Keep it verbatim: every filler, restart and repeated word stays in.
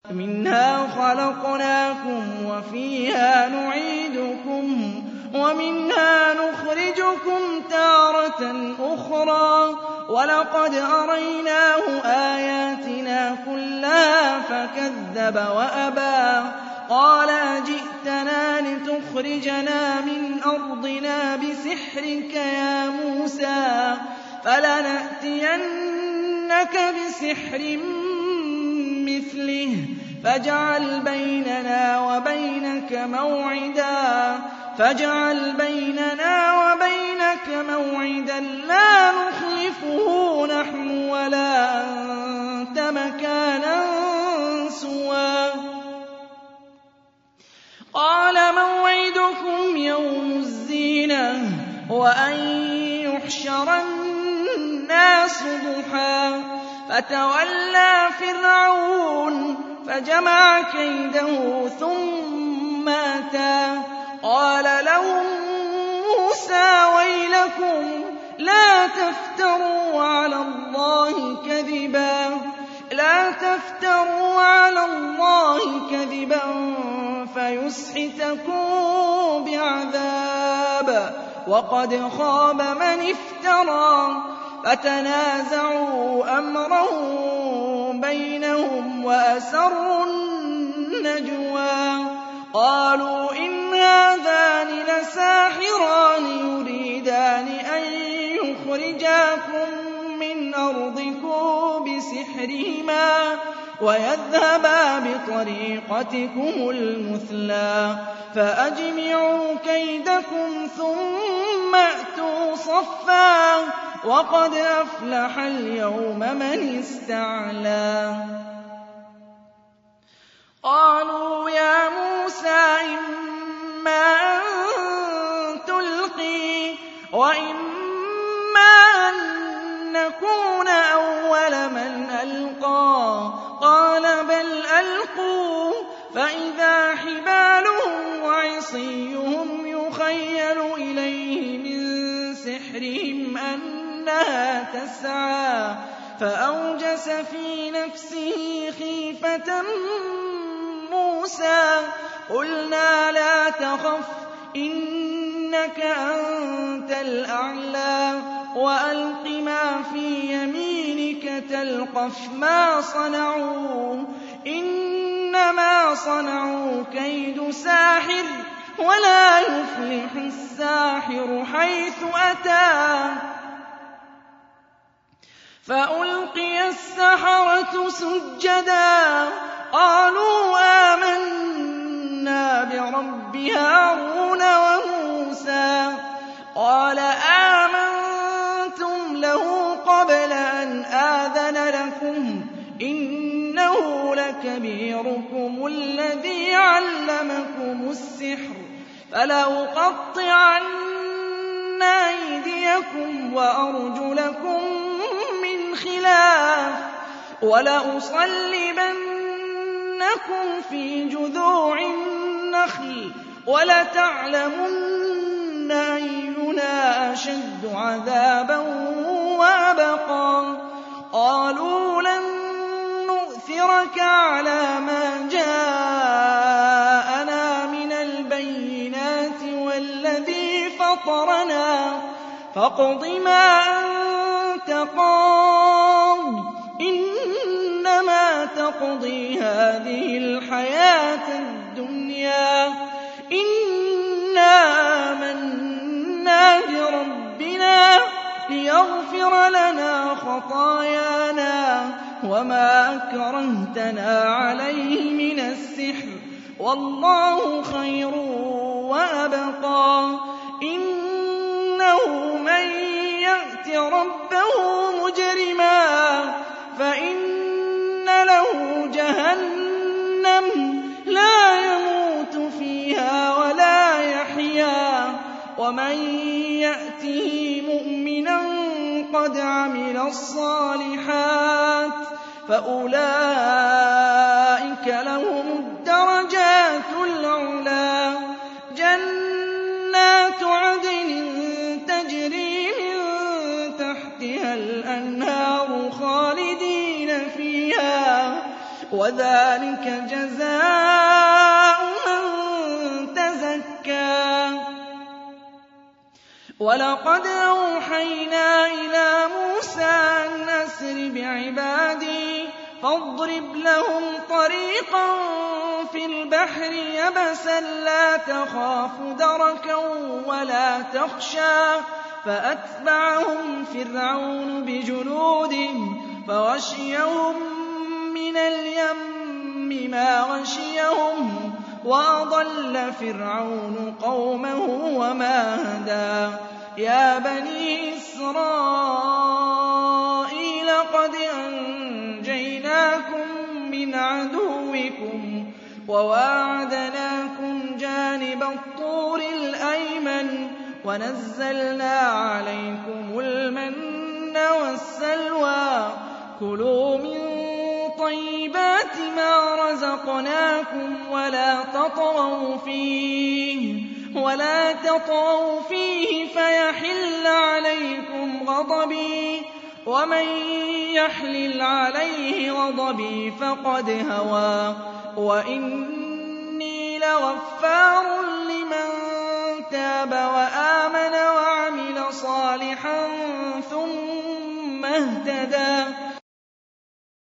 مِنْهَا خَلَقْنَاكُمْ وَفِيهَا نُعِيدُكُمْ وَمِنْهَا نُخْرِجُكُمْ تَارَةً أُخْرَىٰ وَلَقَدْ أَرَيْنَاهُ آيَاتِنَا كُلَّهَا فَكَذَّبَ وَأَبَىٰ قَالَ أَجِئْتَنَا لِتُخْرِجَنَا مِنْ أَرْضِنَا بِسِحْرِكَ يَا مُوسَىٰ فَلَنَأْتِيَنَّكَ بِسِحْرٍ مِّثْلِهِ فاجعل بيننا وبينك موعدا فاجعل بيننا وبينك موعدا لا نخلفه نحن ولا أنت مكانا سوى قال موعدكم يوم الزينة وأن يحشر الناس ضحى فتولى فرعون فجمع كيده ثم أتى قال لهم موسى ويلكم لا تفتروا على الله كذبا لا تفتروا على الله كذبا فيسحتكم بعذاب وقد خاب من افترى فتنازعوا أمرهم بينهم وأسروا النجوى قالوا إن هذان لساحران يريدان أن يخرجاكم من أرضكم بسحرهما ويذهبا بطريقتكم المثلى فأجمعوا كيدكم ثم أتوا صفا وقد أفلح اليوم من استعلى قالوا يا موسى إما أن تلقي وإما أن نكون أول من ألقى قال بل ألقوا فإذا حبالهم وعصيهم يخيل إليه من سحرهم أنها تسعى فأوجس في نفسه خيفة موسى قلنا لا تخف إنك أنت الأعلى وألق ما في يمينك تلقف ما صنعوا إنما صنعوا كيد ساحر ولا يفلح الساحر حيث أتى فألقي السحرة سجدا قالوا آمنا برب هارون وموسى قال آمنتم له قبل أن آذن لكم إنه لكبيركم الذي علمكم السحر فلأقطعن أيديكم وأرجلكم من خلاف ولأصلبنكم في جذوع النخل ولتعلمن أينا أشد عذابا وأبقى قالوا لن نؤثرك على ما جاءنا من البينات والذي فطرنا فاقض ما أنت قاض إنما تقضي هذه الحياة الدنيا إنا آمنا بربنا ليغفر لنا خطايانا وما أكرهتنا عليه من السحر والله خير وأبقى إنه من يأت ربه مجرما فإن له جهنم لا يموت فيها ولا يحيا ومن يأته مؤمنا قد عمل الصالحات فأولئك لهم الدرجات العلى جنات عدن تجري من تحتها الأنهار خالدين فيها وَذَٰلِكَ جَزَاءُ مَن تَزَكَّىٰ. وَلَقَدْ أَوْحَيْنَا إِلَىٰ مُوسَىٰ أَنْ أَسْرِ بِعِبَادِي فاضرب لهم طريقا في البحر يبسا لا تخاف دركا ولا تخشى فأتبعهم فرعون بجنوده فغشيهم من اليم ما غشيهم وأضل فرعون قومه وما هدى. يا بني إسرائيل قد أنجيناكم من عدوكم وواعدناكم جانب الطور الأيمن ونزلنا عليكم المن والسلوى. كلوا من طيبات ما رزقناكم ولا تطغوا فيه ولا تطغوا فيه فيحل عليكم غضبي ومن يحلل عليه غضبي فقد هوى. وإني لغفار لمن تاب وآمن وعمل صالحا ثم اهتدى.